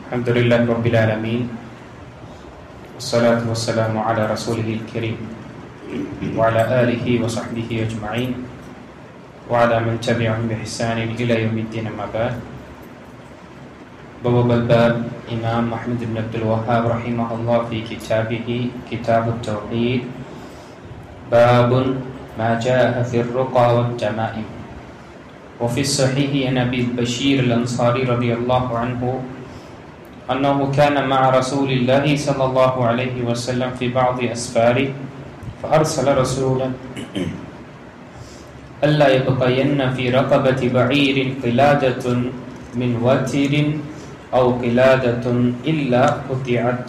الحمد لله رب العالمين والصلاة والسلام على رسوله الكريم وعلى آله وصحبه أجمعين وعلى من تبعهم بإحسان إلى يوم الدين. أما بعد. بواب الباب إمام أحمد بن عبد الوهاب رحمه الله في كتابه كتاب التوحيد باب ما جاء في الرقى والتمائم. وفي الصحيح عن أبي البشير الأنصاري رضي الله عنه أنه كان مع رسول الله صلى الله عليه وسلم في بعض أسفاره فأرسل رسولا ألا يبقين في رقبة بعير قلادة من وتر أو قلادة إلا قطعت.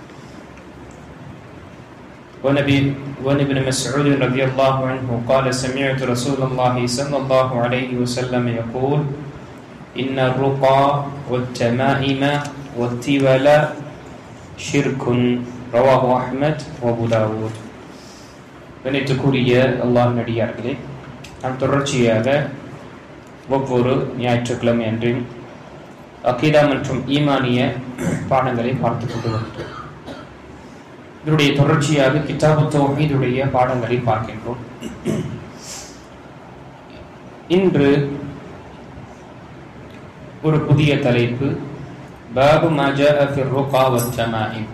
وعن ابن مسعود رضي الله عنه قال سمعت رسول الله صلى الله عليه وسلم يقول إن الرقى والتمائم والتول شرك. رواه أحمد وأبو داود. கணித்துக்குரிய அல்லாஹ் நடிகார்களே, நாம் தொடர்ச்சியாக ஒவ்வொரு ஞாயிற்றுக்கிழமை அன்றும் அகீதா மற்றும் ஈமானிய பாடங்களை பார்த்துக் கொண்டு வருகிறோம். இதனுடைய தொடர்ச்சியாக கிதாபு தௌஹீதுடைய பாடங்களை பார்க்கின்றோம். இன்று ஒரு புதிய தலைப்பு, பாபு மா ஜாஅ ஃபிர் ருகா வத் தமாயிம்.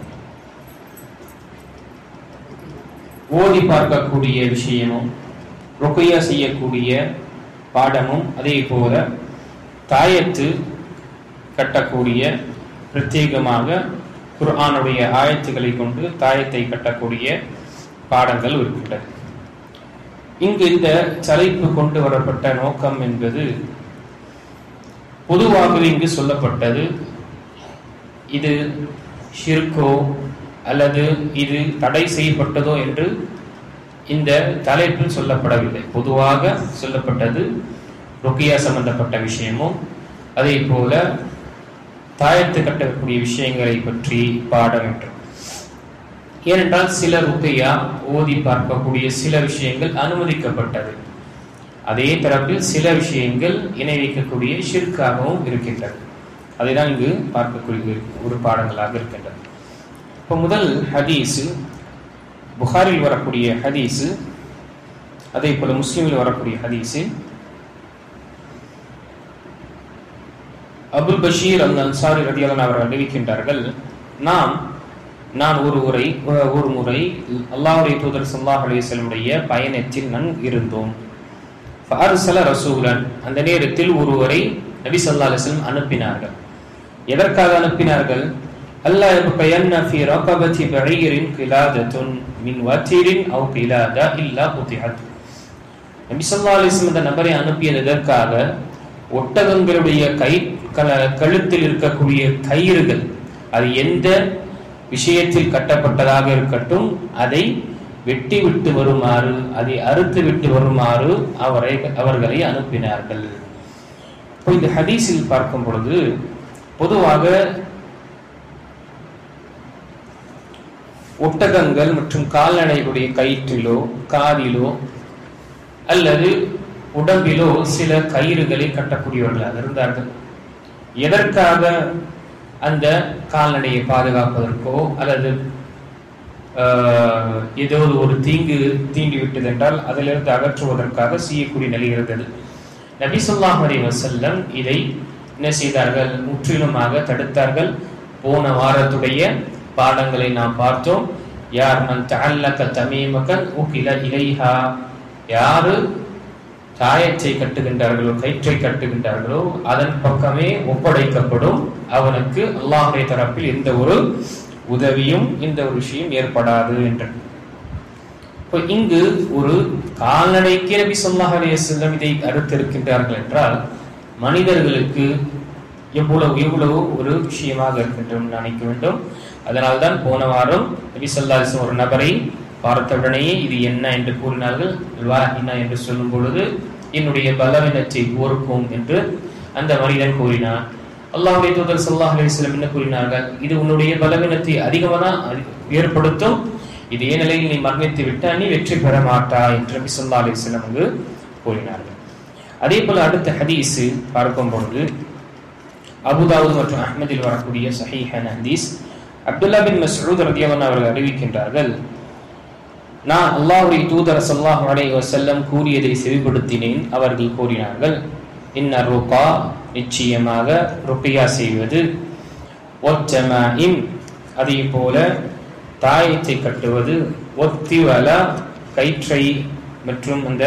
ஓதி பார்க்கக்கூடிய விஷயமும் ருக்யா செய்யக்கூடிய பாடமும், அதே போல தாயத்து கட்டக்கூடிய, பிரத்யேகமாக குர்ஆனுடைய ஆயத்துக்களை கொண்டு தாயத்தை கட்டக்கூடிய பாடங்கள் இருக்கின்றன. இங்கு இந்த தலைப்பு கொண்டு வரப்பட்ட நோக்கம் என்பது, பொதுவாகவே இங்கு சொல்லப்பட்டது இது ஷிர்கோ அல்லது இது தடை செய்யப்பட்டதோ என்று இந்த தலைப்பில் சொல்லப்படவில்லை. பொதுவாக சொல்லப்பட்டது ருக்யா சம்பந்தப்பட்ட விஷயமும், அதே போல தாயத்து கட்டக்கூடிய விஷயங்களை பற்றி பாடம் என்று. ஏனென்றால் சில ருக்யா ஓதி பார்க்கக்கூடிய சில விஷயங்கள் அனுமதிக்கப்பட்டது, அதே தரப்பில் சில விஷயங்கள் இணை வைக்கக்கூடிய ஷிர்காகவும் இருக்கின்றது. அதைதான் இங்கு பார்க்கக்கூடிய ஒரு பாடங்களாக இருக்கின்றது. இப்போ முதல் ஹதீஸு புகாரில் வரக்கூடிய ஹதீஸு, அதே போல முஸ்லிமில் வரக்கூடிய ஹதீஸு, அபுல் பஷீர் அல் அன்சாரி ரலியல்லாஹு அவர்கள் அறிவிக்கின்றார்கள், நான் ஒரு முறை அல்லாஹ்வுடைய தூதர் ஸல்லல்லாஹு அலைஹி வஸல்லம் பயணத்தில் நான் இருந்தோம். ஃபஅர்ஸல ரசூலன், அந்த நேரத்தில் ஒருவரை நபி ஸல்லல்லாஹு அலைஹி வஸல்லம் அனுப்பினார்கள். எதற்காக அனுப்பினார்கள்? அல்லா யப்கயன்ன ஃபீ ரகபதி பஈரின் கிலாதத்துன் மின் வத்திரின் அவ் கிலாதா இல்லா குதிஅத். நபி ஸல்லல்லாஹு அலைஹி வஸல்லம் அந்த நபரை அனுப்பியது எதற்காக? ஒட்டகங்களுடைய கழுத்தில் இருக்கக்கூடிய கயிறுகள், அது எந்த விஷயத்தில் கட்டப்பட்டதாக இருக்கட்டும், அதை வெட்டி விட்டு வருமாறு, அதை அறுத்து விட்டு வருமாறு அவர்களை அனுப்பினார்கள். இப்போ இந்த ஹதீஸில் பார்க்கும் பொழுது, பொதுவாக ஒட்டகங்கள் மற்றும் கால்நடைகளுடைய கயிற்றிலோ காதிலோ அல்லது உடம்பிலோ சில கயிறுகளை கட்டக்கூடியவர்களாக இருந்தார்கள். எதற்காக? அந்த கால்நடையை பாதுகாப்பதற்கோ அல்லது ஏதோ ஒரு தீண்டி விட்டது என்றால் அதிலிருந்து அகற்றுவதற்காக செய்யக்கூடிய நிலை இருந்தது. நபி ஸல்லல்லாஹு அலைஹி வஸல்லம் இதை என்ன செய்தார்கள்? முற்றிலுமாக தடுத்தார்கள். போன வாரத்துடைய பாடங்களை நாம் பார்த்தோம். யார் மன் தஅல்லக தமீமகன் உகில இலைஹா, யாரு தாயத்தை கட்டுகின்றார்களோ, கயிற்றை கட்டுகின்றார்களோ, அதன் பக்கமே ஒப்படைக்கப்படும். அவனுக்கு அல்லாஹ்வுடைய தரப்பில் எந்த ஒரு உதவியும் இந்த ஒரு விஷயம் ஏற்படாது என்று. இப்போ இங்கு ஒரு கால்நடைக்கு நபி ஸல்லல்லாஹு அலைஹி வஸல்லம் இதை அறுத்திருக்கின்றார்கள் என்றால், மனிதர்களுக்கு எவ்வளவு ஒரு விஷயமாக இருக்கின்றோம் நினைக்க வேண்டும். அதனால்தான் போன வாரம் நபி ஸல்லல்லாஹு அலைஹி வஸல்லம் ஒரு நபரை பார்த்தவுடனேயே இது என்ன என்று கூறினார்கள். வாஹினா என்று சொல்லும் பொழுது, என்னுடைய பலவீனத்தை ஓர்க்கும் என்று அந்த மனிதன் கூறினார். அல்லாஹ்வுடைய தூதர் ஸல்லல்லாஹு அலைஹி வஸல்லம் என்ன கூறினார்கள்? இது உன்னுடைய பலவீனத்தை அதிகமாக ஏற்படுத்தும். இதே நிலையில் நீ மரணித்து விட்டால் நீ வெற்றி பெற மாட்டாய் என்று நபி ஸல்லல்லாஹு அலைஹி வஸல்லம் கூறினார்கள். அதே போல அடுத்த ஹதீஸ் பார்க்கும் பொழுது, அபுதாவுத் மற்றும் அஹ்மதில் வரக்கூடிய சஹீஹான ஹதீஸ். அப்துல்லா பின் மஸ்ஊத் ரலியல்லாஹு அவர்கள் அறிவிக்கின்றார்கள், நான் அல்லாஹ்வுடைய தூதர் ஸல்லல்லாஹு அலைஹி வஸல்லம் கூறியதை செவிப்படுத்தினேன். அவர்கள் கூறினார்கள், இன்ன ருகா, நிச்சயமாக ருக்கியா செய்வது, ஒத்தமாஇம், அதே போல தாயத்தை கட்டுவது, ஒத்திவலா, கயிற்றை மற்றும் அந்த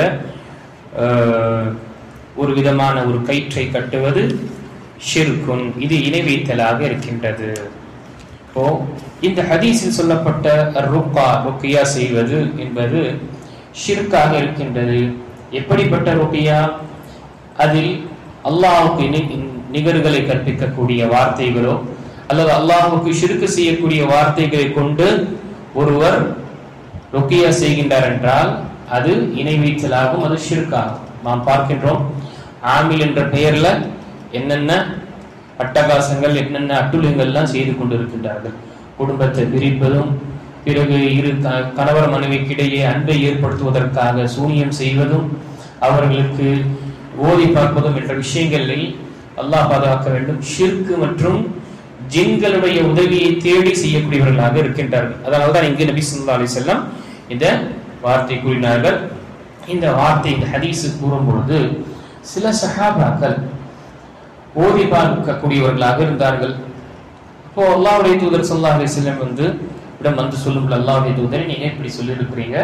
ஒரு விதமான ஒரு கயிற்றை கட்டுவது, ஷிர்குன், இது இணை வைத்தலாக இருக்கின்றது. இப்போ இந்த ஹதீஸில் சொல்லப்பட்ட ருக்கா, ருக்கியா செய்வது என்பது ஷிர்காக இருக்கின்றது. எப்படிப்பட்ட ருக்கியா? அதில் அல்லாஹ்வுக்கு நிகர்களை கற்பிக்கக்கூடிய வார்த்தைகளோ அல்லது அல்லாஹ்வுக்கு ஷிர்க் செய்யக்கூடிய வார்த்தைகளை கொண்டு ஒருவர் ருக்கியா செய்கின்றார் என்றால் அது இணை வைத்தலாகும், அது ஷிர்காகும். நாம் பார்க்கின்றோம், ஆமில் என்ற பெயர்ல என்னென்ன அட்டகாசங்கள், என்னென்ன அட்டுழியங்கள்லாம் செய்து கொண்டிருக்கின்றார்கள். குடும்பத்தை பிரிப்பதும், பிறகு இரு கணவர் மனைவிக்கிடையே அன்பை ஏற்படுத்துவதற்காக சூனியம் செய்வதும், அவர்களுக்கு ஓதி பார்ப்பதும் என்ற விஷயங்களில் அல்லாஹ் பாதுகாக்க வேண்டும். ஷிர்க் மற்றும் ஜின்களுடைய உதவியை தேடி செய்யக்கூடியவர்களாக இருக்கின்றார்கள். அதனால்தான் இங்கு நபி ஸல்லல்லாஹு அலைஹி வஸல்லம் இந்த வார்த்தை கூறினார்கள். இந்த வார்த்தை, இந்த ஹதீஸ் கூறும் பொழுது சில சஹாபாக்கள் ஓதி பார்க்கக்கூடியவர்களாக இருந்தார்கள். இப்போ அல்லாஹ்வுடைய தூதர் ஸல்லல்லாஹு அலைஹி வஸல்லம் வந்து சொல்லும், அல்லாஹ்வுடைய தூதரை நீங்க இப்படி சொல்லி இருக்கிறீங்க,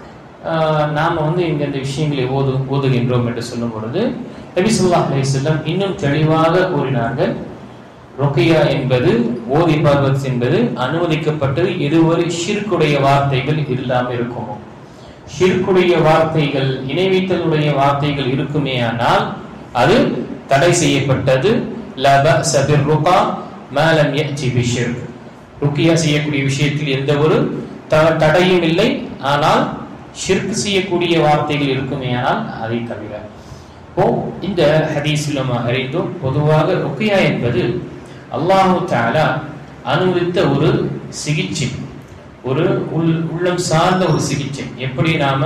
நாம இந்த விஷயங்களை ஓதுகின்றோம் என்று சொல்லும் பொழுது நபி ஸல்லல்லாஹு அலைஹி வஸல்லம் இன்னும் தெளிவாக கூறினார்கள், ருக்கியா என்பது, ஓதி பார்வது என்பது அனுமதிக்கப்பட்டது எதுவரை ஷிர்க்குடைய வார்த்தைகள் இல்லாமல் இருக்குமோ. ஷிர்க்குடைய வார்த்தைகள், இணை வைத்தலுடைய வார்த்தைகள் இருக்குமே ஆனால் அது தடை செய்யப்பட்டது. லா பஅஸ பிர்ருகா மா லம் யஅதி பிஷிர்க், ருக்கியா செய்யக்கூடிய விஷயத்தில் எந்த ஒரு தடையும் இல்லை, ஆனால் ஷிர்க் செய்யக்கூடிய வார்த்தைகள் இருக்குமே ஆனால் அதை தவிர. இப்போ இந்த ஹதீஸில் நம்ம அறிந்தோம், பொதுவாக ருக்கியா என்பது அல்லாஹு தஆலா அனுமதித்த ஒரு சிகிச்சை, ஒரு உள்ளம் சார்ந்த ஒரு சிகிச்சை. எப்படி நாம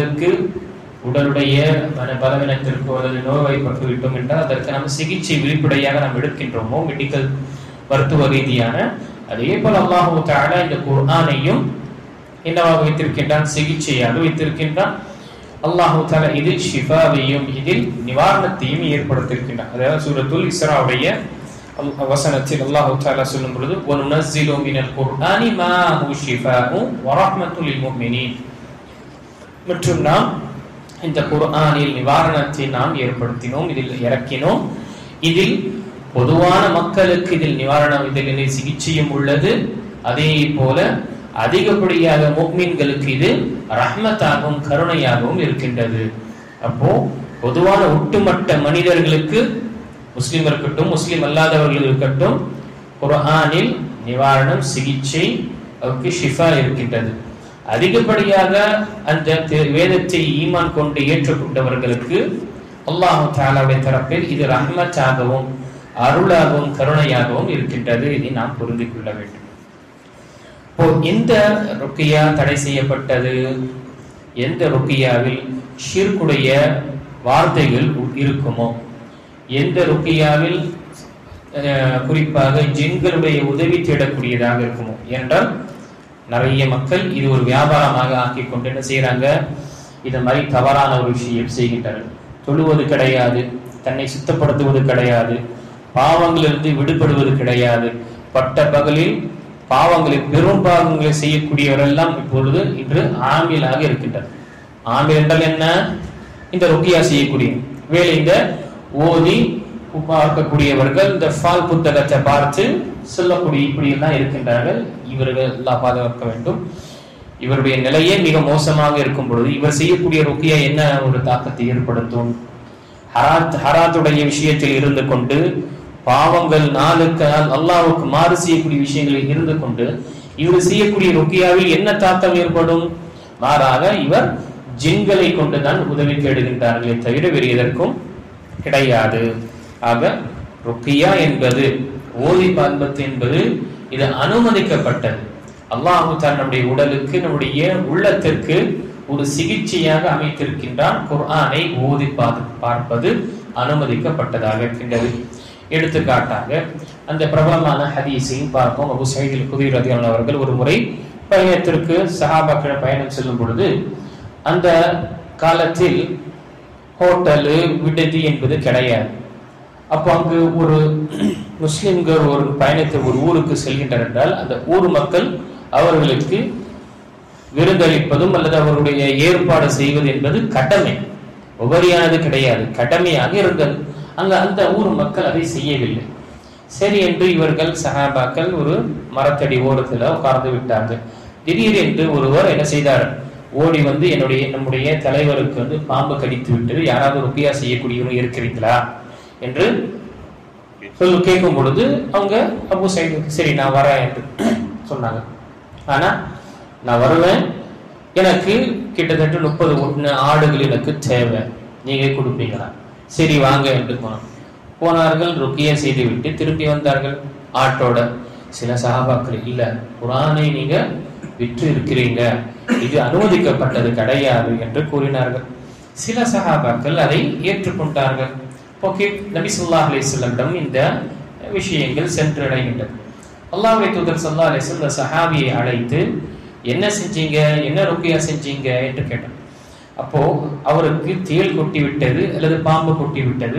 உடலுடைய பலவீனத்திற்கு அல்லது நோய்வாய்ப்பட்டு விட்டோம் என்றால் அதற்கு நம்ம சிகிச்சை வெளிப்படையாக நாம் எடுக்கின்றோமோ, மெடிக்கல் மருத்துவ ரீதியான, அதே போல அல்லாஹு தஆலா இந்த குர்ஆனையும் என்னவாக வைத்திருக்கின்றான்? சிகிச்சையாக வைத்திருக்கின்றான். அல்லாஹு தஆலா இதில் ஷிஃபாவையும் இதில் நிவாரணத்தையும் ஏற்படுத்தியிருக்கின்றான். அதாவது சூரத்துல் இஸ்ராவுடைய வசனத்தில் அல்லாஹு தஆலா சொல்லும் பொழுது, வனுனஸ்ஸிலு மினல் குர்ஆனி மா ஹுவ ஷிஃபாஉ வ ரஹ்மத்துல் லில் முஃமினீன், மற்றும் நாம் இந்த குர்ஆனில் நிவாரணத்தை நாம் ஏற்படுத்தினோம், இதில் இறக்கினோம். இதில் பொதுவான மக்களுக்கு இதில் நிவாரணம், இதில் சிகிச்சையும் உள்ளது. அதே போல அதிகப்படியாக முஃமின்களுக்கு இது ரஹ்மத்தாகவும் கருணையாகவும் இருக்கின்றது. அப்போ பொதுவான ஒட்டுமொத்த மனிதர்களுக்கு, முஸ்லிம் இருக்கட்டும் முஸ்லிம் அல்லாதவர்கள் இருக்கட்டும், குர்ஆனில் நிவாரணம், சிகிச்சை, அவருக்கு ஷிஃபா இருக்கின்றது. அதிகப்படியாக அந்த வேதத்தை ஈமான் கொண்டு ஏற்றுக்கொண்டவர்களுக்கு அல்லாஹ் தஆலாவுடைய தரப்பில் இது ரஹ்மத்தாகவும் அருளாகவும் கருணையாகவும் இருக்கின்றது. இதை நாம் புரிந்து கொள்ள வேண்டும். இப்போ எந்த ருக்கியா தடை செய்யப்பட்டது? எந்த ருக்கியாவில் ஷிர்க்குடைய வார்த்தைகள் இருக்குமோ, எந்த ருக்கியாவில் குறிப்பாக ஜின்களுடைய உதவி தேடக்கூடியதாக இருக்குமோ. என்றால் நிறைய மக்கள் இது ஒரு வியாபாரமாக ஆக்கி கொண்டு என்ன செய்யறாங்க, இதை மாதிரி தவறான ஒரு விஷயம் செய்கின்றார்கள். தொழுவது கிடையாது, தன்னை சுத்தப்படுத்துவது கிடையாது, பாவங்களிலிருந்து விடுபடுவது கிடையாது, பட்ட பகலில் பாவங்களில் பெரும் பாவங்களை செய்யக்கூடியவரெல்லாம் இப்பொழுது இன்று ஆமிலாக இருக்கின்றனர். ஆமில் என்றால் என்ன? இந்த ருக்கியா செய்யக்கூடிய வேலை, இந்த ஓதி பார்க்கக்கூடியவர்கள், இந்த ஃபால் புத்தகத்தை பார்த்து சொல்லக்கூடிய இப்படி எல்லாம் இருக்கின்றார்கள். இவர்கள் எல்லாம் பாதுகாக்க வேண்டும். இவருடைய நிலையே மிக மோசமாக இருக்கும் பொழுது இவர் செய்யக்கூடிய ருக்கியா என்ன ஒரு தாக்கத்தை ஏற்படுத்தும்? ஹராத்துடைய விஷயத்தில் இருந்து கொண்டு, பாவங்கள் நாளுக்கு நாள் அல்லாஹ்வுக்கு மாறு செய்யக்கூடிய விஷயங்களில் இருந்து கொண்டு இவர் செய்யக்கூடிய ருக்கியாவில் என்ன தாக்கம் ஏற்படும்? மாறாக இவர் ஜின்களை கொண்டுதான் உதவி தேடுகின்றார்களே தவிர வேறு எதற்கும் கிடையாது. ஆக ருக்கியா என்பது, ஓதி பார்ப்பது என்பது இது அனுமதிக்கப்பட்டது. அல்லாஹ் நம்முடைய உடலுக்கு, நம்முடைய உள்ளத்திற்கு ஒரு சிகிச்சையாக அமைத்திருக்கின்றான். குர்ஆனை ஓதி பார்ப்பது அனுமதிக்கப்பட்டதாக இருக்கின்றது. எடுத்துக்காட்டாக அந்த பிரபலமான ஹதீஸையும் பார்ப்போம். அபூ ஸயீத் அல்-குத்ரி ரலியல்லாஹு அன்ஹு அவர்கள் ஒரு முறை பயணத்திற்கு சஹாபாக்கள் பயணம் செல்லும் பொழுது அந்த காலத்தில் ஹோட்டலு விடுதி என்பது கிடையாது. அப்போ அங்கு ஒரு முஸ்லிம்கள் ஒரு பயணத்தை ஒரு ஊருக்கு செல்கின்றனர் என்றால் அந்த ஊர் மக்கள் அவர்களுக்கு விருந்தளிப்பதும் அல்லது அவருடைய ஏற்பாடு செய்வது என்பது கடமை, உபரியானது கிடையாது, கடமையாக இருந்தது. அங்க அந்த ஊர் மக்கள் அதை செய்யவில்லை. சரி என்று இவர்கள் சஹாபாக்கள் ஒரு மரத்தடி ஓரத்தில் உட்கார்ந்து விட்டார்கள். திடீரென்று ஒருவர் என்ன செய்தார், ஓடி வந்து நம்முடைய தலைவருக்கு வந்து பாம்பு கடித்து விட்டது, யாராவது ருக்கியா செய்யக்கூடியவங்க இருக்கிறீங்களா என்று கேட்கும் பொழுது அவங்க அபூ ஸயீத் சரி நான் வரேன் என்று சொன்னாங்க. ஆனா நான் வருவேன், எனக்கு கிட்டத்தட்ட 30 ஆடுகள் எனக்கு தேவை, நீங்க கொடுப்பீங்களா? சரி வாங்க என்று போனார்கள். ருக்கியா செய்து விட்டு திரும்பி வந்தார்கள் ஆட்டோட. சில சஹாபாக்கள் இல்ல, குர்ஆனை நீங்க விற்று இருக்கிறீங்க, இது அனுமதிக்கப்பட்டது கிடையாது என்று கூறினார்கள். சில சஹாபாக்கள் அதை ஏற்றுக்கொண்டார்கள். ஓகே, நபி ஸல்லல்லாஹு அலைஹி வஸல்லம் இந்த விஷயங்கள் சென்றடைகின்றன. அல்லாஹ்வுடைய தூதர் ஸல்லல்லாஹு அலைஹி வஸல்லம் சஹாபியை அழைத்து என்ன செஞ்சீங்க, என்ன ருக்கியா செஞ்சீங்க என்று கேட்டார். அப்போ அவருக்கு தேள் கொட்டி விட்டது அல்லது பாம்பு கொட்டி விட்டது,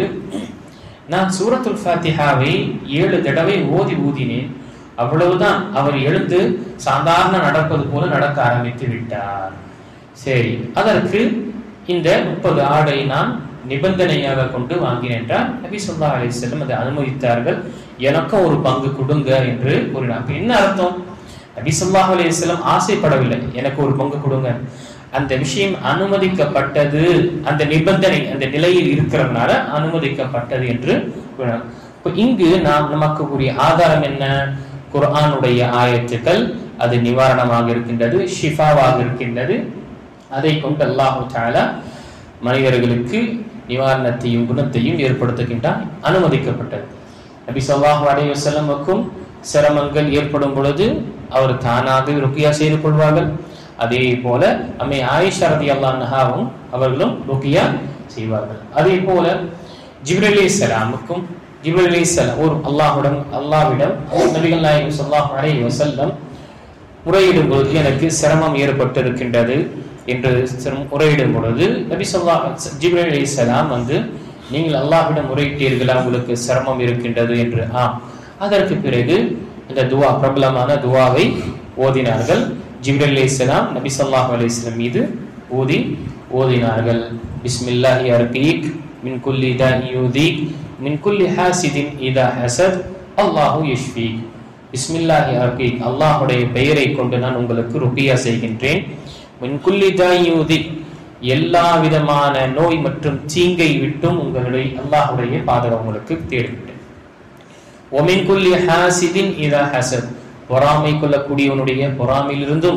நான் சூரத்துல் ஃபாத்திஹாவை 7 தடவை ஊதினேன், அவ்வளவுதான். அவர் எழுந்து சாதாரண நடப்பது போல நடக்க ஆரம்பித்து விட்டார். சரி, அதற்கு இந்த 30 ஆடை நான் நிபந்தனையாக கொண்டு வாங்கினேன் என்றால் நபி ஸல்லல்லாஹு அலைஹி வஸல்லம் அதை அனுமதித்தார்கள். எனக்கும் ஒரு பங்கு கொடுங்க என்று கூறினார். அப்ப என்ன அர்த்தம்? நபி ஸல்லல்லாஹு அலைஹி வஸல்லம் ஆசைப்படவில்லை எனக்கு ஒரு பங்கு கொடுங்க, அந்த விஷயம் அனுமதிக்கப்பட்டது, அந்த நிபந்தனை அந்த நிலையில் இருக்கிறதுனால அனுமதிக்கப்பட்டது என்று கூறினார். இங்கு நமக்கு கூறிய ஆதாரம் என்ன? குர்ஆனுடைய ஆயத்துக்கள் அது நிவாரணமாக இருக்கின்றது, ஷிஃபாவாக இருக்கின்றது. அதை கொண்டு அல்லாஹ் தஆலா மனிதர்களுக்கு நிவாரணத்தையும் குணத்தையும் ஏற்படுத்துகின்றான், அனுமதிக்கப்பட்டது. நபி ஸல்லல்லாஹு அலைஹி வஸல்லமுக்கும் சிரமங்கள் ஏற்படும் பொழுது அவர் தானாக ருக்கியா செய்து கொள்வார்கள். அதே போல அம்மை ஆயிஷா ரலியல்லாஹு அன்ஹாவும் அவர்களும் ருக்கியா செய்வார்கள். அதே போல ஜிப்ரீல் அலைஹிஸ்ஸலாமுக்கும் ஜிப்ரீல் அலைஹிஸ்ஸலாம் ஒரு அல்லாஹ்விடம் நபிகள் நாயகம் ஸல்லல்லாஹு அலைஹி வஸல்லம் முறையிடும் பொழுது எனக்கு சிரமம் ஏற்பட்டிருக்கின்றது என்று முறையிடும் பொழுது நபி ஜிப்ரீல் அலைஹிஸ்ஸலாம் வந்து நீங்கள் அல்லாஹ்விடம் முறையிட்டீர்களா, உங்களுக்கு சிரமம் இருக்கின்றது என்று. அதற்கு பிறகு இந்த துவா, பிரபலமான துவாவை ஓதினார்கள். ஜிப்ரீல் அலைஹிஸ்ஸலாம் நபி ஸல்லல்லாஹு அலைஹி வஸல்லம் மீது ஓதினார்கள். பிஸ்மில்லாஹி அர்கீக் மின் குல்லி தாஇ யூதீக் மின் குல்லி ஹாசிதின் இதா ஹஸத் அல்லாஹு யஷ்ஃபீக். பிஸ்மில்லாஹி அர்கீக், அல்லாஹ்வுடைய பெயரை கொண்டு நான் உங்களுக்கு ருக்கியா செய்கின்றேன். மின் குல்லி தாஇ யூதீக், எல்லா விதமான நோய் மற்றும் தீங்கை விட்டும் உங்களுடைய அல்லாஹ்வுடைய பாதுகாப்பு உங்களுக்கு தேடுகின்றேன். ஒமின் குல்லி ஹாசிதின் இதா ஹஸத், பொறாமை கொள்ளக்கூடியவனுடைய பொறாமையிலிருந்தும்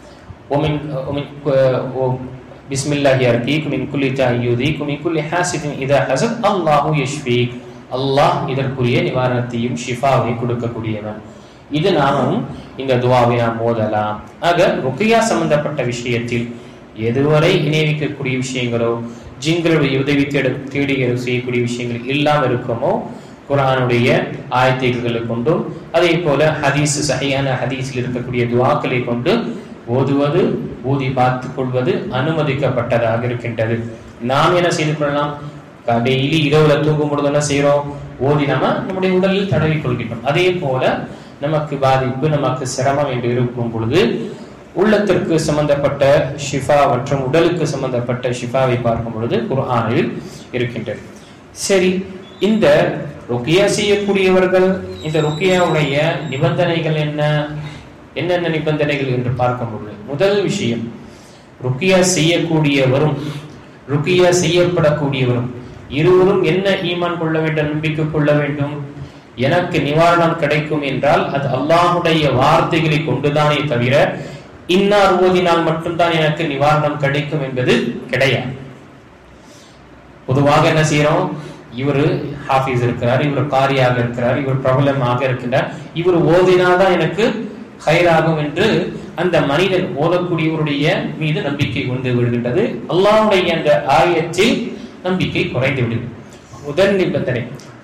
பிஸ்மில்லாஹி அர்கீக் மின் குல்லி தாஇ யூதீக் மின் குல்லி ஹாசிதின் இதா ஹஸத் அல்லாஹு யஷ்ஃபீக், அல்லாஹ் இதற்குரிய நிவாரணத்தையும் ஷிஃபாவை கொடுக்கக்கூடியவன். இது நாமும் இந்த துவாவை நாம் ஓதலாம். ஆக ருக்கியா சம்பந்தப்பட்ட விஷயத்தில் எதுவரை இணைவிக்கக்கூடிய விஷயங்களோ ஜின்களுடைய உதவி தேடி செய்யக்கூடிய விஷயங்கள் இல்லாமல் இருக்குமோ குர்ஆனுடைய ஆயத்துக்களை கொண்டும் அதே போல ஹதீஸ் சஹீஹான ஹதீஸில் இருக்கக்கூடிய துஆக்களை கொண்டு ஓதுவது, ஓதி பார்த்து கொள்வது அனுமதிக்கப்பட்டதாக இருக்கின்றது. நாம் என்ன செய்து கொள்ளலாம்? டெய்லி இரவுல தூங்கும் பொழுது என்ன செய்யறோம்? ஓதி நம்முடைய உடலில் தடவி கொள்கின்றோம். அதே போல நமக்கு பாதிப்பு, நமக்கு சிரமம் என்று இருக்கும் பொழுது உள்ளத்திற்கு சம்பந்தப்பட்ட ஷிஃபா மற்றும் உடலுக்கு சம்பந்தப்பட்ட ஷிஃபாவை பார்க்கும் பொழுது குர்ஆனில் இருக்கின்றது. சரி, இந்த ருக்கியா செய்யக்கூடியவர்கள் இந்த ருக்கியாவுடைய நிபந்தனைகள் என்னென்ன நிபந்தனைகள் என்று பார்க்கும் பொழுது முதல் விஷயம், ருக்கியா செய்யக்கூடியவரும் ருக்கியா செய்யப்படக்கூடியவரும் இருவரும் என்ன ஈமான் கொள்ள வேண்டும், நம்பிக்கை கொள்ள வேண்டும்? எனக்கு நிவாரணம் கிடைக்கும் என்றால் அது அல்லாஹ்வுடைய வார்த்தைகளை கொண்டுதானே தவிர இன்னார் ஓதினால் மட்டும்தான் எனக்கு நிவாரணம் கிடைக்கும் என்பது கிடையாது. பொதுவாக என்ன செய்யறோம்? இவர் ஹாஃபிஸ் இருக்கிறார், இவர் காரியாக இருக்கிறார், இவர் பிரபலமாக இருக்கின்றார், இவர் ஓதினால்தான் எனக்கு ஹைராகும் என்று அந்த மனிதன் ஓதக்கூடியவருடைய மீது நம்பிக்கை கொண்டு விடுகின்றது. அல்லாஹ்வுடைய அந்த ஆயத்தில் நம்பிக்கை குறைந்து விடுகிறது. முதல் நிபந்தனை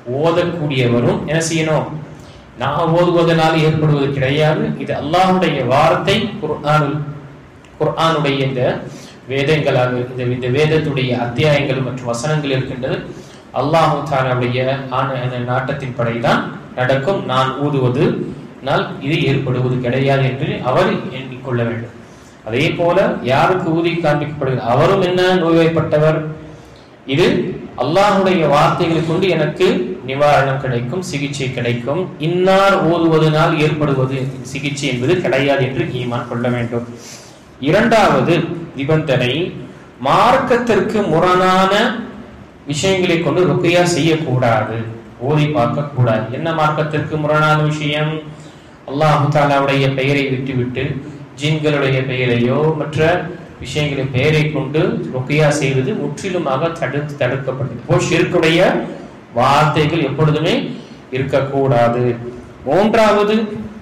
ஓதக்கூடியவரும் என்ன செய்யணும்? நான் ஓதுவதனால் ஏற்படுவது கிடையாது. இது அல்லாஹ்வுடைய வார்த்தை. குர்ஆனுடைய இந்த வேதங்களாக இந்த வேதத்துடைய அத்தியாயங்கள் மற்றும் வசனங்கள் இருக்கின்றது. அல்லாஹ் தஆலாவுடைய நாட்டத்தின் படைதான் நடக்கும். நான் ஊதுவதனால் இது ஏற்படுவது கிடையாது என்று அவர் எண்ணிக்கொள்ள வேண்டும். அதே போல யாருக்கு ஊதி காண்பிக்கப்படுகிறது அவரும் என்ன நோய்வாய்ப்பட்டவர், இது அல்லாஹ்வுடைய வார்த்தைகளை கொண்டு எனக்கு நிவாரணம் கிடைக்கும், சிகிச்சை கிடைக்கும். இன்னார் ஓதுவதனால் ஏற்படுவது சிகிச்சை என்பது கிடையாது என்று ஈமான் கொள்ள வேண்டும். இரண்டாவது நிபந்தனை, மார்க்கத்திற்கு முரணான விஷயங்களை கொண்டு ருக்யா செய்யக்கூடாது, ஓதி பார்க்க கூடாது. என்ன மார்க்கத்திற்கு முரணான விஷயம்? அல்லாஹ் தஆலாவுடைய பெயரை விட்டுவிட்டு ஜின்களுடைய பெயரையோ மற்ற விஷயங்களின் பெயரை கொண்டு ருக்யா செய்வது முற்றிலுமாக தடுக்கப்பட்டது. இப்போ ஷிர்க்குடைய வார்த்தைகள் எப்பொழுதுமே இருக்கக்கூடாது. மூன்றாவது,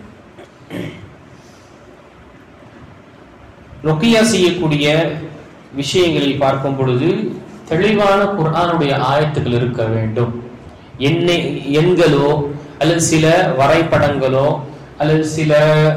ருக்யா செய்யக்கூடிய விஷயங்களில் பார்க்கும் பொழுது தெளிவான குர்ஆனுடைய ஆயத்துக்கள் இருக்க வேண்டும். எண்களோ அல்லது சில வரைபடங்களோ அல்லது சில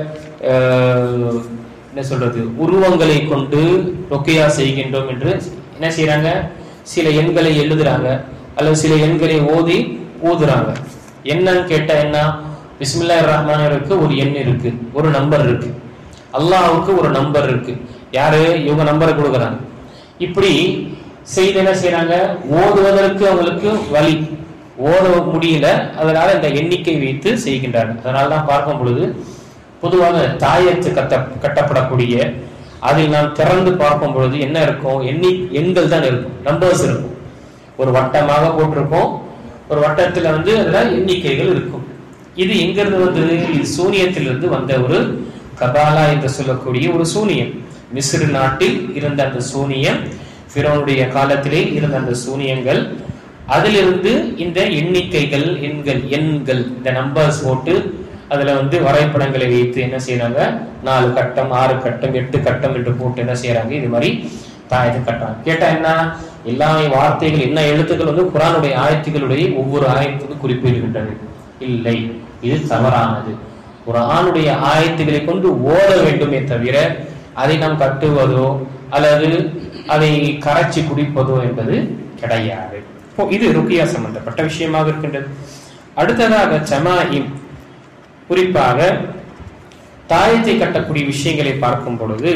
என்ன சொல்றது உருவங்களை கொண்டு ருக்யா செய்கின்றோம் என்று என்ன செய்யறாங்க? சில எண்களை எழுதுறாங்க அல்லது சில எண்களை ஊதுறாங்க. என்னன்னு கேட்டா என்ன? பிஸ்மில்லாஹிர் ரஹ்மானிர்ரஹீம்க்கு ஒரு எண் இருக்கு, ஒரு நம்பர் இருக்கு. அல்லாஹ்வுக்கு ஒரு நம்பர் இருக்கு. யாரு? இவங்க நம்பரை கொடுக்குறாங்க. இப்படி செய்து என்ன செய்யறாங்க? ஓதுவதற்கு அவங்களுக்கு வழி, ஓத முடியல, அதனால இந்த எண்ணிக்கை வைத்து செய்கின்றார்கள். அதனாலதான் பார்க்கும் பொழுது பொதுவாக தாயத்து கட்டப்படக்கூடிய அதில் நாம் திறந்து பார்க்கும் பொழுது என்ன இருக்கும்? எண்கள் தான் இருக்கும், நம்பர்ஸ் இருக்கும். ஒரு வட்டமாக போட்டிருப்போம், ஒரு வட்டத்துல அதுல எண்ணிக்கைகள் இருக்கும். இது எங்கிருந்து வந்தது? இது சூனியத்திலிருந்து வந்த ஒரு கபாலா என்று சொல்லக்கூடிய ஒரு சூனியம். மிஸ்ர் நாட்டில் இருந்த அந்த சூனியம், ஃபிரௌனுடைய காலத்திலே இருந்த அந்த சூனியங்கள், அதிலிருந்து இந்த எண்ணிக்கைகள் எண்கள் இந்த நம்பர்ஸ் போட்டு அதுல வரைபடங்களை வைத்து என்ன செய்யறாங்க? 4 கட்டம் 6 கட்டம் 8 கட்டம் என்று போட்டு என்ன செய்யறாங்க? இது மாதிரி தாயத்தை கட்டுறாங்க. கேட்டா என்ன? எல்லா வார்த்தைகள் என்ன எழுத்துக்கள் குர்ஆனுடைய ஆயத்துகளுடைய ஒவ்வொரு ஆயத்துக்கும் குறிப்பிடுகின்றது. இல்லை, இது தவறானது. குர்ஆனுடைய ஆயத்துக்களை கொண்டு ஓத வேண்டுமே தவிர அதை நாம் கட்டுவதோ அல்லது அதை கரைச்சி குடிப்பதோ என்பது கிடையாது. இது ருக்யா சம்பந்தப்பட்ட விஷயமாக இருக்கின்றது. அடுத்ததாக ஜமாஇம், குறிப்பாக தாயத்தை கட்டக்கூடிய விஷயங்களை பார்க்கும் பொழுது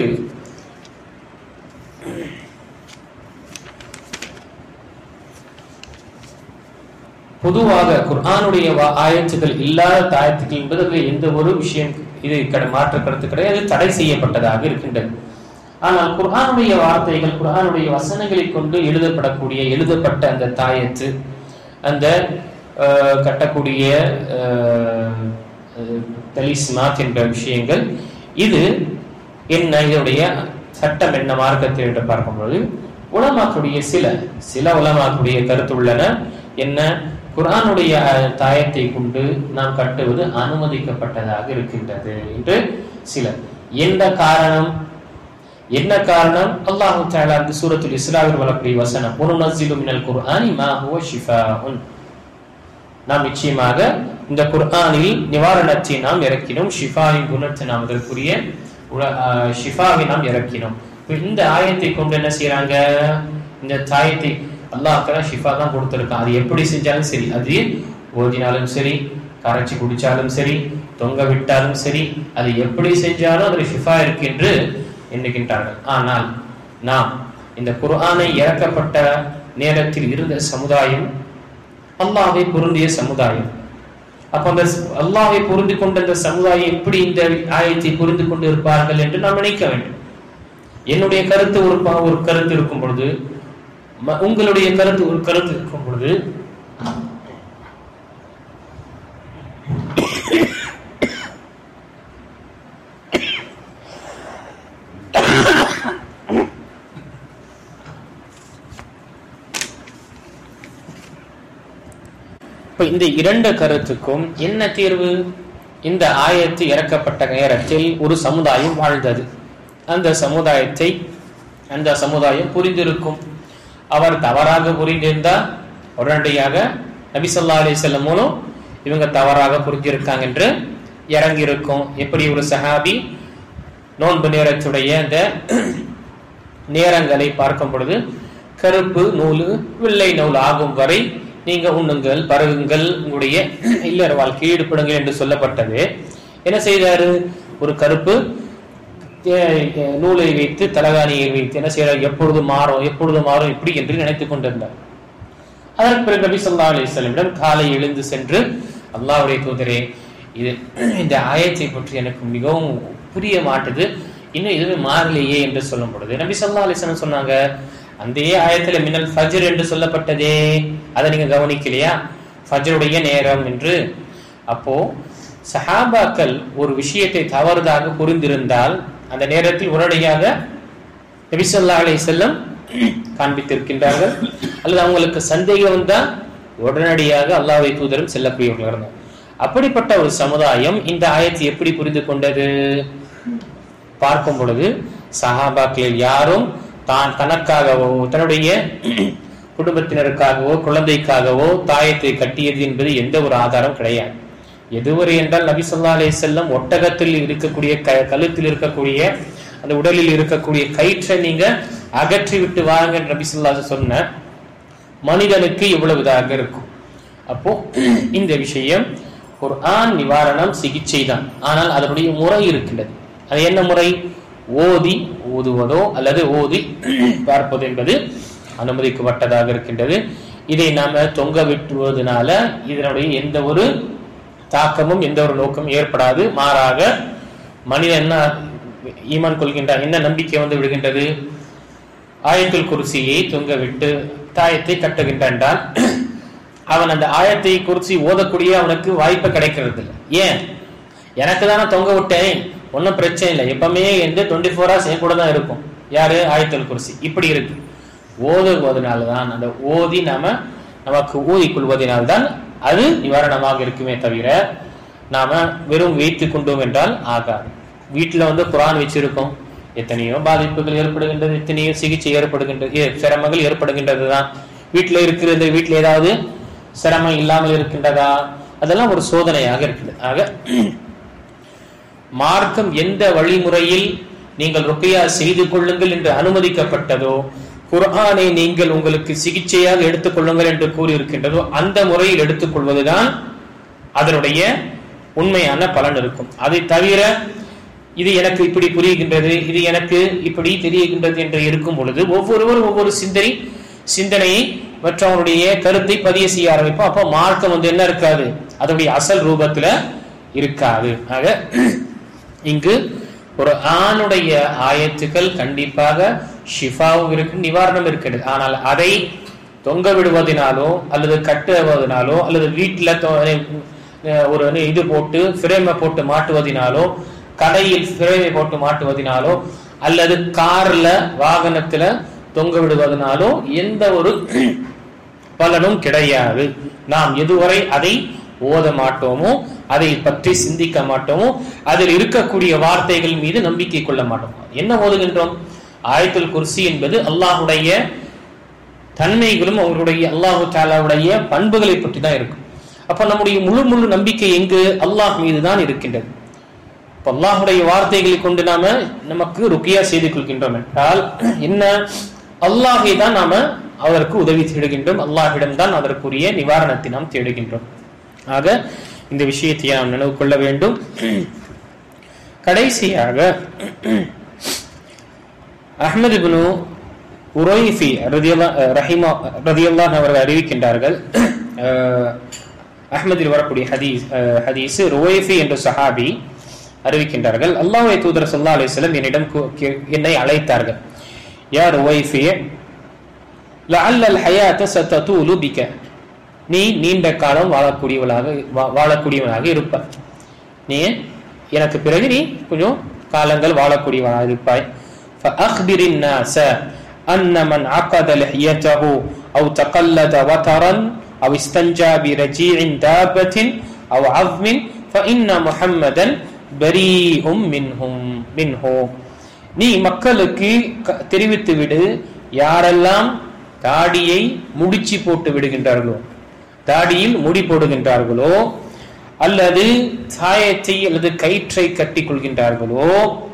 பொதுவாக குர்ஆனுடைய ஆயத்துகள் இல்லாத தாயத்துக்கள் என்பது எந்த ஒரு விஷயம் இது மாற்று கருத்து கிடையாது, தடை செய்யப்பட்டதாக இருக்கின்றது. ஆனால் குர்ஆனுடைய வார்த்தைகள், குர்ஆனுடைய வசனங்களை கொண்டு எழுதப்பட்ட அந்த தாயத்து, அந்த கட்டக்கூடிய தலிஸ்மாத் என்ற விஷயங்கள், இது என்ன, இதனுடைய சட்டம் என்ன மார்க்கத்தில் என்று பார்க்கும்போது உலமாக்களுடைய சில உலமாக்களுடைய கருத்து உள்ளன. என்ன? குர்ஆனுடைய தாயத்தை கொண்டு நாம் கட்டுவது அனுமதிக்கப்பட்டதாக இருக்கின்றது என்று சிலர். என்ன காரணம்? அல்லாஹ் தஆலா இந்த சூரத்துல் இஸ்ராவில் வரக்கூடிய வசனம், "வனுனஸ்ஸிலு மினல் குர்ஆனி மா ஹுவ ஷிஃபாஉன்", நாம் நிச்சயமாக இந்த குர்ஆனில் நிவாரணத்தை நாம் இறக்கினோம், ஷிஃபாவின் குணத்தை நாம் அதற்குரிய ஷிஃபாவை நாம் இறக்கினோம். இந்த ஆயத்தை கொண்டு என்ன செய்யறாங்க? இந்த தாயத்தை அல்லாஹ் தஆலா ஷிஃபா தான் கொடுத்திருக்கான். அது எப்படி செஞ்சாலும் சரி, அது ஓதினாலும் சரி, கரைச்சி குடிச்சாலும் சரி, தொங்க விட்டாலும் சரி, அது எப்படி செஞ்சாலும் அதுல ஷிஃபா இருக்கு என்று எண்ணுகின்றார்கள். ஆனால் நாம் இந்த குர்ஆனை இறக்கப்பட்ட நேரத்தில் இருந்த சமுதாயம் அல்லாஹ்வை பொருந்திய சமுதாயம். அப்ப அந்த அல்லாஹ்வை புரிந்து கொண்ட அந்த சமுதாயம் எப்படி இந்த ஆயத்தை புரிந்து கொண்டு இருப்பார்கள் என்று நாம் நினைக்க வேண்டும். என்னுடைய கருத்து ஒரு கருத்து இருக்கும் பொழுது, உங்களுடைய கருத்து ஒரு கருத்து இருக்கும் பொழுது இந்த இரண்டு கருத்துக்கும் என்ன தீர்வு? இந்த ஆயத்து இறக்கப்பட்ட நேரத்தில் ஒரு சமுதாயம் வாழ்ந்தது. அந்த சமுதாயம் புரிந்திருக்கும். அவர் தவறாக புரிந்திருந்தால் உடனடியாக நபி ஸல்லல்லாஹு அலைஹி வஸல்லம் மூலம் இவங்க தவறாக புரிஞ்சிருக்காங்க என்று இறங்கி இருக்கும். எப்படி ஒரு சஹாபி நோன்பு நேரத்துடைய அந்த நேரங்களை பார்க்கும் பொழுது கருப்பு நூல் வெள்ளை நூல் ஆகும் வரை நீங்க உண்ணுங்கள், பருகுங்கள், உங்களுடைய இல்லற வாழ்க்கையை ஈடுபடுங்கள் என்று சொல்லப்பட்டது. என்ன செய்தாரு? ஒரு கருப்பு நூலை வைத்து தலகாணியை வைத்து என்ன செய்யறாரு? எப்பொழுது மாறும் இப்படி என்று நினைத்துக் கொண்டிருந்தார். அதற்கு பிறகு நபி ஸல்லல்லாஹு அலைஹி வஸல்லம் காலை எழுந்து சென்று, அல்லாஹ்வுடைய தூதரே, இது இந்த ஆயத்தை பற்றி எனக்கு மிகவும் புரிய மாட்டுது, இன்னும் எதுவுமே மாறலையே என்று சொல்லும் பொழுது நபி ஸல்லல்லாஹு அலைஹி வஸல்லம் சொன்னாங்க, அந்த ஆயத்துல மினல் ஃபஜ்ர் என்று சொல்லப்பட்டதே, அதை நீங்க கவனிக்கலையா? ஃபஜ்ருடைய நேரம் என்று. அப்போ சஹாபாக்கள் ஒரு விஷயத்தை தவறுதாக புரிந்திருந்தால் அந்த நேரத்தில் உடனடியாக நபி ஸல்லல்லாஹு அலைஹி வஸல்லம் காண்பித்திருக்கின்றார்கள். அல்லது அவங்களுக்கு சந்தேகம் வந்தால் உடனடியாக அல்லாஹ்வுடைய தூதரும் செல்லக்கூடியவர்கள் இருந்தார். அப்படிப்பட்ட ஒரு சமுதாயம் இந்த ஆயத்தை எப்படி புரிந்து கொண்டது? பார்க்கும் பொழுது சஹாபாக்களில் யாரும் தான் தனக்காகவோ தன்னுடைய குடும்பத்தினருக்காகவோ குழந்தைக்காகவோ தாயத்தை கட்டியது என்பது எந்த ஒரு ஆதாரம் கிடையாது. எதுவரை என்றால் நபி ஸல்லல்லாஹு அலைஹி வஸல்லம் ஒட்டகத்தில் இருக்கக்கூடிய கழுத்தில் இருக்கக்கூடிய அந்த உடலில் இருக்கக்கூடிய கயிற்றை நீங்க அகற்றி விட்டு வாங்க என்று நபி ஸல்லல்லாஹு அலைஹி வஸல்லம் சொன்ன மனிதனுக்கு இவ்வளவுதாக இருக்கும். அப்போ இந்த விஷயம் குர்ஆன் நிவாரணம் சிகிச்சை தான். ஆனால் அதனுடைய முறை இருக்கின்றது. அது என்ன முறை? ஓதுவதோ அல்லது ஓதி பார்ப்பது என்பது அனுமதிக்கப்பட்டதாக இருக்கின்றது. இதை நாம தொங்க விட்டுவதனால இதனுடைய எந்த ஒரு தாக்கமும் எந்த ஒரு நோக்கமும் ஏற்படாது. மாறாக மனிதன் என்ன ஈமான் கொள்கின்றான், என்ன நம்பிக்கை வந்து விடுகின்றது? ஆயத்துல் குர்சியை தொங்க விட்டு தாயத்தை கட்டுகின்றான் என்றால் அவன் அந்த ஆயத்தை குர்சி ஓதக்கூடிய அவனுக்கு வாய்ப்பு கிடைக்கிறது இல்லை. ஏன்? எனக்கு தானே தொங்க விட்டேன், ஒன்னும் பிரச்சனை இல்லை, எப்பவுமே எந்த 24 hours என் கூட தான் இருக்கும். யாரு? ஆயத்துல் குர்சி. இப்படி இருக்கு. ஓதுவதனால்தான், அந்த ஓதி நமக்கு ஊதிக்கொள்வதனால்தான் அது நிவாரணமாக இருக்குமே தவிர நாம வெறும் வைத்துக் கொண்டோம் என்றால் ஆகாது. வீட்டுல வந்து குர்ஆன் வச்சிருக்கோம், எத்தனையோ பாதிப்புகள் ஏற்படுகின்றது, எத்தனையோ சிகிச்சை ஏற்படுகின்றது, சிரமங்கள் ஏற்படுகின்றது தான். வீட்டுல இருக்கிறது, வீட்டுல ஏதாவது சிரமம் இல்லாமல் இருக்கின்றதா? அதெல்லாம் ஒரு சோதனையாக இருக்குது. ஆக மார்க்கம் எந்த வழிமுறையில் நீங்கள் ருக்யா செய்து கொள்ளுங்கள் என்று அனுமதிக்கப்பட்டதோ, குர்ஆனை நீங்கள் உங்களுக்கு சிகிச்சையாக எடுத்துக்கொள்ளுங்கள் என்று கூறியிருக்கின்றதோ அந்த முறையில் எடுத்துக்கொள்வதுதான் அதனுடைய உண்மையான பலன் இருக்கும். அதை தவிர இது எனக்கு இப்படி புரிகின்றது, இது எனக்கு இப்படி தெரிகின்றது என்று இருக்கும் பொழுது ஒவ்வொருவரும் ஒவ்வொரு சிந்தனையை மற்றவருடைய கருத்தை பதிய செய்ய ஆரம்பிப்போம். அப்போ மார்க்கம் வந்து என்ன இருக்காது? அதனுடைய அசல் ரூபத்துல இருக்காது. ஆக இங்கு ஒரு ஆணுடைய ஆயத்துக்கள் கண்டிப்பாக ஷிஃபாவும் இருக்கு, நிவாரணம் இருக்கிறது. ஆனால் அதை தொங்க விடுவதனாலோ அல்லது கட்டுவதனாலோ அல்லது வீட்டுல ஒரு இது போட்டு ஃப்ரேமை போட்டு மாட்டுவதனாலோ, கடையில் ஃப்ரேமை போட்டு மாட்டுவதனாலோ அல்லது கார்ல வாகனத்துல தொங்க விடுவதனாலோ எந்த ஒரு பலனும் கிடையாது. நாம் எதுவரை அதை ஓத மாட்டோமோ, அதை பற்றி சிந்திக்க மாட்டோமோ, அதில் இருக்கக்கூடிய வார்த்தைகள் மீது நம்பிக்கை கொள்ள மாட்டோம். என்ன ஓதுகின்றோம்? ஆயத்துல் குர்சி என்பது அல்லாஹுடைய தன்மைகளும் அவருடைய அல்லாஹு தஆலாவுடைய பண்புகளை பற்றி தான் இருக்கும். அப்ப நம்முடைய முழு நம்பிக்கை எங்கு? அல்லாஹ் மீது தான் இருக்கின்றது. அல்லாஹுடைய வார்த்தைகளை கொண்டு நமக்கு ருக்கியா செய்து கொள்கின்றோம் என்றால் என்ன? அல்லாஹை தான் நாம அதற்கு உதவி தேடுகின்றோம், அல்லாஹ்விடம் தான் அதற்குரிய நிவாரணத்தை நாம் தேடுகின்றோம். ஆக இந்த விஷயத்தை நாம் நினைவு கொள்ள வேண்டும். கடைசியாக அஹ்மத் இப்னு உரைஃபி ரலியல்லாஹு அவர்கள் அறிவிக்கின்றார்கள். அஹ்மதில் வரக்கூடிய ஹதீஸ் ருவைஃபி என்ற சஹாபி அறிவிக்கின்றார்கள், அல்லாஹ்வுடைய தூதர் ஸல்லல்லாஹு அலைஹி வஸல்லம் என்னை அழைத்தார்கள். யா ருவைஃபி லஅல்லல் ஹயாத சததூலு பிக, நீ நீண்ட காலம் வாழக்கூடியவனாக இருப்பாய். நீ எனக்கு பிறகு நீ கொஞ்சம் காலங்கள் வாழக்கூடியவனாக இருப்பாய். ஃபஅக்பிரின் நாஸ அன்ன மன் அகத லஹியதஹு அவ் தகல்லத வதரன் அவ் இஸ்தன்ஜா பிரஜீஇன் தாபத்தின் அவ் அவ்மின் ஃபஇன்ன முஹம்மதன் பரீஉம் மின்ஹு. நீ மக்களுக்கு தெரிவித்து விடு, யாரெல்லாம் தாடியை முடிச்சு போட்டு விடுகின்றார்களோ தாடியில் முடி போடுகின்றார்களோ அல்லது சாயத்தை அல்லது கயிற்றை கட்டிக் கொள்கின்றார்களோ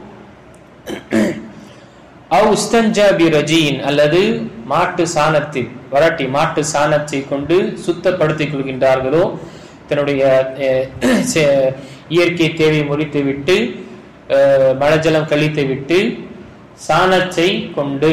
அல்லது மாட்டு சாணத்தில் வரட்டி மாட்டு சாணத்தை கொண்டு சுத்தப்படுத்திக் கொள்கின்றார்களோ, தன்னுடைய இயற்கை தேவை முறித்து விட்டு மலஜலம் கழித்து விட்டு சாணத்தை கொண்டு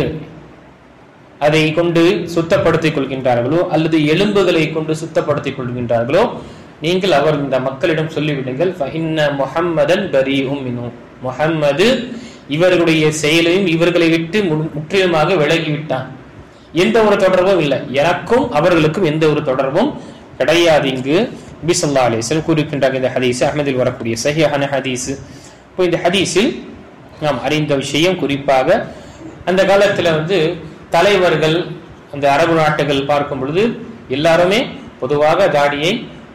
அதை கொண்டு சுத்தப்படுத்திக் கொள்கின்றார்களோ அல்லது எலும்புகளை கொண்டு சுத்தப்படுத்திக் கொள்கின்றார்களோ, நீங்கள் அவர் இந்த மக்களிடம் சொல்லிவிடுங்கள், முஹம்மதன் பரீஉம் மின்ஹு, முஹம்மது இவர்களுடைய செயலையும் இவர்களை விட்டு முற்றிலுமாக விலகிவிட்டான், எந்த ஒரு தொடர்பும் இல்லை, எனக்கும் அவர்களுக்கும் எந்த ஒரு தொடர்பும் கிடையாது. இங்கு நபி ஸல்லல்லாஹு அலைஹி வஸல்லம் கூறுகின்றார். இந்த ஹதீஸ் அஹ்மதில் வரக்கூடிய சஹீஹான ஹதீஸ். இப்போ இந்த ஹதீஸில் நாம் அறிந்த விஷயம், குறிப்பாக அந்த காலத்துல தலைவர்கள் அந்த அரபு நாட்டுகள் பார்க்கும் பொழுது எல்லாருமே பொதுவாக தாடியை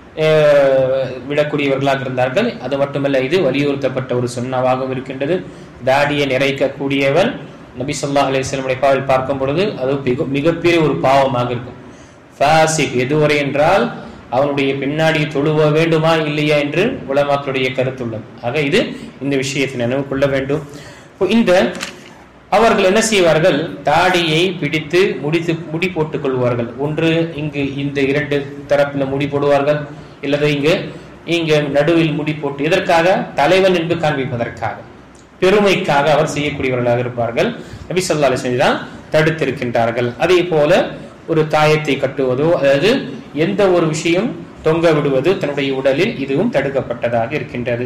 விடக்கூடியவர்களாக இருந்தார்கள். அது மட்டுமல்ல, இது வலியுறுத்தப்பட்ட ஒரு சுன்னவாகவும் இருக்கின்றது. தாடியை நிறைக்கக்கூடியவன் நபி ஸல்லல்லாஹு அலைஹி வஸல்லம் பார்க்கும் பொழுது அது மிகப்பெரிய ஒரு பாவமாக இருக்கும். ஃபாசிக் எதுவரை என்றால் அவனுடைய பின்னாடி தொழுவ வேண்டுமா இல்லையா என்று உலமாக்களுடைய கருத்துள்ளது. ஆக இது இந்த விஷயத்தை நினைவு கொள்ள வேண்டும். இந்த அவர்கள் என்ன செய்வார்கள், தாடியை பிடித்து முடி போட்டுக் கொள்வார்கள். ஒன்று இங்கு இந்த இரண்டு தரப்புல முடி போடுவார்கள், இல்லது இங்கு நடுவில் முடி போட்டு, எதற்காக, தலைவன் என்று காண்பிப்பதற்காக, பெருமைக்காக அவர் செய்யக்கூடியவர்களாக இருப்பார்கள். நபி ஸல்லல்லாஹு அலைஹி வஸல்லம் தான் தடுத்திருக்கின்றார்கள். அதே போல ஒரு தாயத்தை கட்டுவதோ அதாவது எந்த ஒரு விஷயம் தொங்க விடுவது தன்னுடைய உடலில், இதுவும் தடுக்கப்பட்டதாக இருக்கின்றது.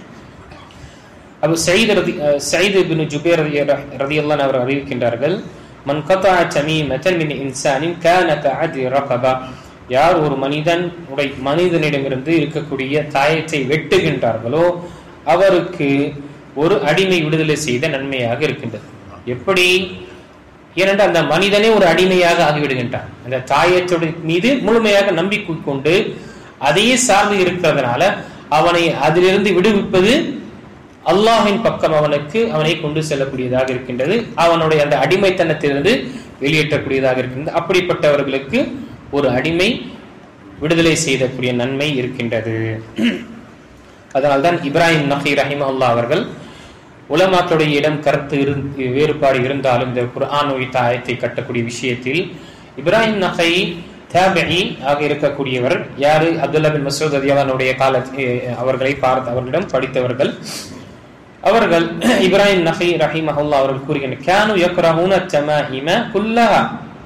அபு சயீத் இப்னு ஜுபைர் ரலியல்லாஹு அன்ஹு அவர் அறிவிக்கின்றார்கள், மன் கதஅ தமீமத்தன் மின் இன்சானின் கான கஅதி ரகபா, யார் ஒரு மனிதனிடமிருந்து இருக்கக்கூடிய தாயத்தை வெட்டுகின்றார்களோ அவருக்கு ஒரு அடிமை விடுதலை செய்த நன்மையாக இருக்கின்றது. எப்படி? ஏனென்றால் அந்த மனிதனே ஒரு அடிமையாக ஆகிவிடுகின்றான். அந்த தாயத்தோட மீது முழுமையாக நம்பிக்கை கொண்டு அதையே சார்ந்து இருக்கிறதுனால அவனை அதிலிருந்து விடுவிப்பது அல்லாஹின் பக்கம் அவனை கொண்டு செல்லக்கூடியதாக இருக்கின்றது. அவனுடைய அந்த அடிமைத்தனத்திலிருந்து வெளியேற்றக்கூடியதாக இருக்கின்றது. அப்படிப்பட்டவர்களுக்கு ஒரு அடிமை விடுதலை செய்யக்கூடிய நன்மை இருக்கின்றது. அதனால்தான் இப்ராஹிம் நஹி ரஹிமஹுல்லாஹ் அவர்கள், உலமாக்களுடைய இடம் கருத்து வேறுபாடு இருந்தாலும் இந்த குர்ஆன் ஆயத்தை கட்டக்கூடிய விஷயத்தில் இப்ராஹிம் நஹி தாபிஈ ஆக இருக்கக்கூடியவர் யாரு, அப்துல்லா பின் மஸ்ஊத் ரலியல்லாஹு அன்ஹுடைய அவர்களை அவர்களிடம் படித்தவர்கள். அவர்கள் இப்ராஹிம் நஹி ரஹிமஹுல்லாஹ் அவர்கள் கூறுகின்றனர், கானு யக்ரஹூன தமாஹிம குல்லஹா,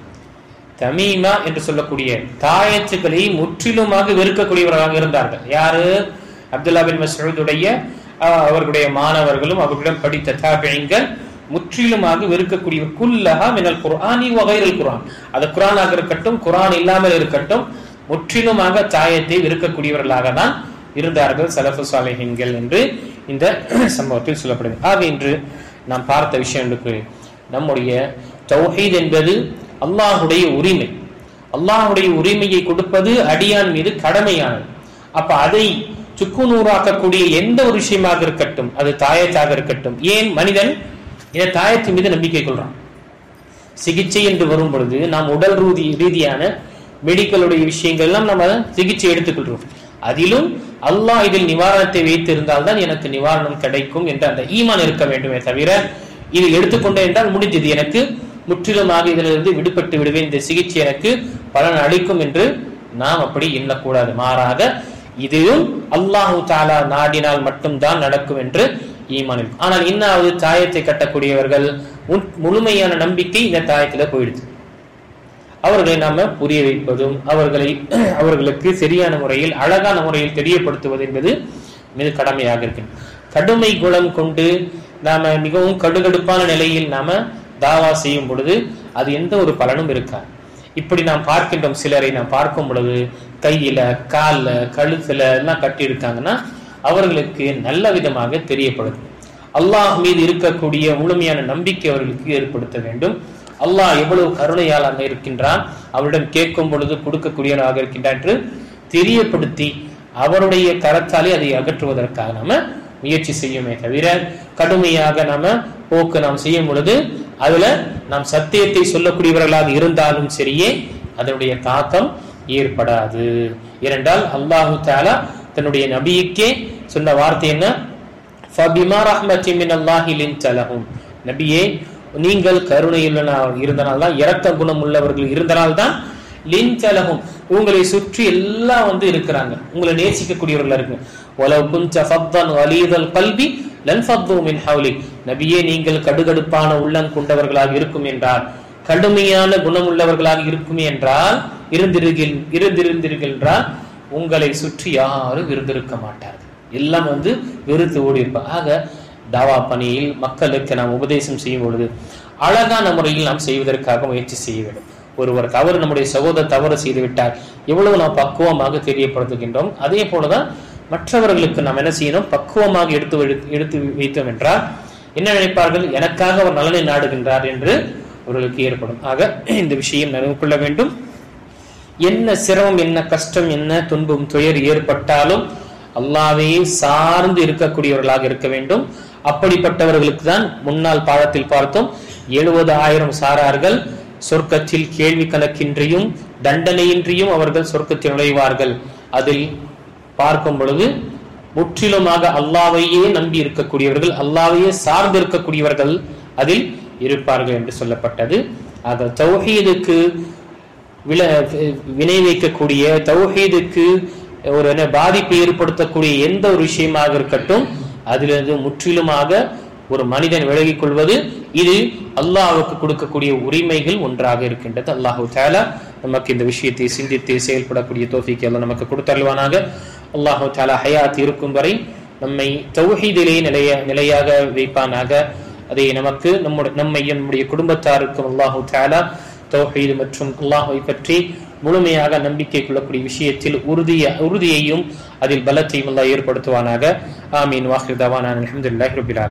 தமீமா என்று சொல்லக்கூடிய தாயத்துக்களை முற்றிலுமாக வெறுக்கக்கூடியவர்களாக இருந்தார்கள். யாரு? அப்துல்லா பின் மஸ்ஊதுடைய அவர்களுடைய மாணவர்களும் அவர்களிடம் படித்த தாபிஈன்கள் முற்றிலுமாக வெறுக்கக்கூடிய குல்லஹா மினல் குர்ஆனி வ கைரில் குர்ஆன், அது குர்ஆனாக இருக்கட்டும் குர்ஆன் இல்லாமல் இருக்கட்டும் முற்றிலுமாக தாயத்தை வெறுக்கக்கூடியவர்களாக தான் இருந்தார்கள் சலஃபு சாலிஹீன்கள் என்று இந்த சம்பவத்தில் சொல்லப்படுது. ஆக இன்று நாம் பார்த்த விஷயம் நம்முடைய தௌஹீத் என்பது அல்லாஹுடைய உரிமை. அல்லாஹுடைய உரிமையை கொடுப்பது அடியான் மீது கடமையானது. அப்ப அதை சுக்குநூறாக்கக்கூடிய எந்த ஒரு விஷயமாக இருக்கட்டும், அது தாயத்தாக இருக்கட்டும். ஏன் மனிதன் இந்த தாயத்தின் மீது நம்பிக்கை கொள்றான்? சிகிச்சை என்று வரும் பொழுது நாம் உடல் ரீதியான மெடிக்கலுடைய விஷயங்கள் எல்லாம் நம்ம சிகிச்சை எடுத்துக்கொள்றோம். அதிலும் அல்லாஹ் இதில் நிவாரணத்தை வைத்திருந்தால் தான் எனக்கு நிவாரணம் கிடைக்கும் என்ற அந்த ஈமான் இருக்க வேண்டுமே தவிர, இது எடுத்துக்கொண்டேன் என்றால் முடிஞ்சது, எனக்கு முற்றிலுமாக இதிலிருந்து விடுபட்டு விடுவேன், இந்த சிகிச்சை எனக்கு பலன் அளிக்கும் என்று நாம் அப்படி எண்ணக்கூடாது. மாறாக இதுவும் அல்லாஹு தஆலா நாடினால் மட்டும்தான் நடக்கும் என்று ஈமான் இருக்கும். ஆனால் இன்னாவது தாயத்தை கட்டக்கூடியவர்கள் முழுமையான நம்பிக்கை இந்த தாயத்துல போயிடுது. அவர்களை நாம புரிய வைப்பதும் அவர்களுக்கு சரியான முறையில் அழகான முறையில் தெரியப்படுத்துவது என்பது மிக கடமையாக இருக்கு. கடுமை குணம் கொண்டு நாம மிகவும் கடுகடுப்பான நிலையில் நாம தாவா செய்யும் பொழுது அது எந்த ஒரு பலனும் இருக்காது. இப்படி நாம் பார்க்கின்றோம், சிலரை நாம் பார்க்கும் பொழுது கையில கால்ல கழுத்துல எல்லாம் கட்டி இருக்காங்கன்னா அவர்களுக்கு நல்ல விதமாக தெரியப்படுது. அல்லாஹ் மீது இருக்கக்கூடிய முழுமையான நம்பிக்கை அவர்களுக்கு ஏற்படுத்த வேண்டும். அல்லாஹ் எவ்வளவு கருணையாளனாக இருக்கின்றான், அவரிடம் கேட்கும் பொழுது கொடுக்கக்கூடியவனாக இருக்கின்றான் என்று தெரியப்படுத்தி அவருடைய கரத்தாலே அதை அகற்றுவதற்காக நாம முயற்சி செய்யுமே தவிர, கடுமையாக நாம போக்கு நாம் செய்யும் பொழுது அதுல நாம் சத்தியத்தை சொல்லக்கூடியவர்களாக இருந்தாலும் சரியே அதனுடைய தாக்கம் ஏற்படாது. ஏனென்றால் அல்லாஹு தஆலா தன்னுடைய நபிக்கே சொன்ன வார்த்தை என்ன? ஃபபிமா ரஹ்மத்தின் மினல்லாஹி லின்த லஹும். நபியே, நீங்கள் கருணையுள்ளவர்களாக இருந்தனால்தான், இரக்க குணம் உள்ளவர்கள் இருந்தனால்தான் லின்த லஹும், உங்களை சுற்றி எல்லாம் இருக்கிறாங்க, உங்களை நேசிக்கக்கூடியவர்களா இருக்கு. வலவ் குன்த ஃபத்தன் வலீதல் கல்பி லன்ஃபத்து மின் ஹவ்லிக். நபியே, நீங்கள் கடுகடுப்பான உள்ளம் கொண்டவர்களாக இருக்கும் என்றால், கடுமையான குணம் உள்ளவர்களாக இருக்குமே என்றால், இருந்திருந்தீர்கள் என்றால் உங்களை சுற்றி யாரும் இருந்திருக்க மாட்டார்கள், எல்லாம் வெறுத்து ஓடி இருப்பார். ஆக தாவா பணியில் மக்களுக்கு நாம் உபதேசம் செய்யும் பொழுது அழகான முறையில் நாம் செய்வதற்காக முயற்சி செய்ய வேண்டும். ஒருவர் தவறு, நம்முடைய சகோதரர் தவறு செய்து விட்டார், எவ்வளவு நாம் பக்குவமாக தெரியப்படுத்துகின்றோம், அதே போலதான் மற்றவர்களுக்கு நாம் என்ன செய்யணும், பக்குவமாக எடுத்து வைத்தோம் என்றால் என்ன நினைப்பார்கள், எனக்காக அவர் நலனை நாடுகின்றார் என்று அவர்களுக்கு ஏற்படும். ஆக இந்த விஷயம் நினைவு கொள்ள வேண்டும். என்ன சிரமம், என்ன கஷ்டம், என்ன துன்பம், துயர் ஏற்பட்டாலும் அல்லாஹ்வையே சார்ந்து இருக்கக்கூடியவர்களாக இருக்க வேண்டும். அப்படிப்பட்டவர்களுக்கு தான் முன்னாள் பாடத்தில் பார்த்தோம், 70,000 சாரார்கள் சொர்க்கத்தில் கேள்வி கணக்கின்றியும் தண்டனையின்றியும் அவர்கள் சொர்க்கத்தில் நுழைவார்கள். அதில் பார்க்கும் பொழுது முற்றிலுமாக அல்லாஹ்வையே நம்பி இருக்கக்கூடியவர்கள், அல்லாஹ்வையே சார்ந்து இருக்கக்கூடியவர்கள் அதில் இருப்பார்கள் என்று சொல்லப்பட்டது. ஆக தௌஹீதுக்கு வினை வைக்கக்கூடிய, தௌஹீதுக்கு ஒரு பாதிப்பை ஏற்படுத்தக்கூடிய எந்த ஒரு விஷயமாக இருக்கட்டும், அதிலிருந்து முற்றிலுமாக ஒரு மனிதன் விலகிக் கொள்வது இது அல்லாஹ்வுக்கு கொடுக்கக்கூடிய உரிமைகள் ஒன்றாக இருக்கின்றது. அல்லாஹு தஆலா நமக்கு இந்த விஷயத்தை சிந்தித்து செயல்படக்கூடிய தௌஃபீக் அல்லாஹ் நமக்கு கொடுத்தருள்வானாக. அல்லாஹு தஆலா ஹயாத் இருக்கும் வரை நம்மை தௌஹீதிலே நிலையாக வைப்பானாக. அதை நமக்கு நம்முடைய குடும்பத்தாருக்கும் அல்லாஹு தஆலா தௌஹீத் மற்றும் அல்லாஹ்வை பற்றி முழுமையாக நம்பிக்கை கொள்ளக்கூடிய விஷயத்தில் உறுதியையும் அதில் பலத்தையும் அல்லாஹ் ஏற்படுத்துவானாக. ஆமீன். வாஹிர் தவானா அல்ஹம்துலில்லாஹி ரப்பில் ஆலமீன்.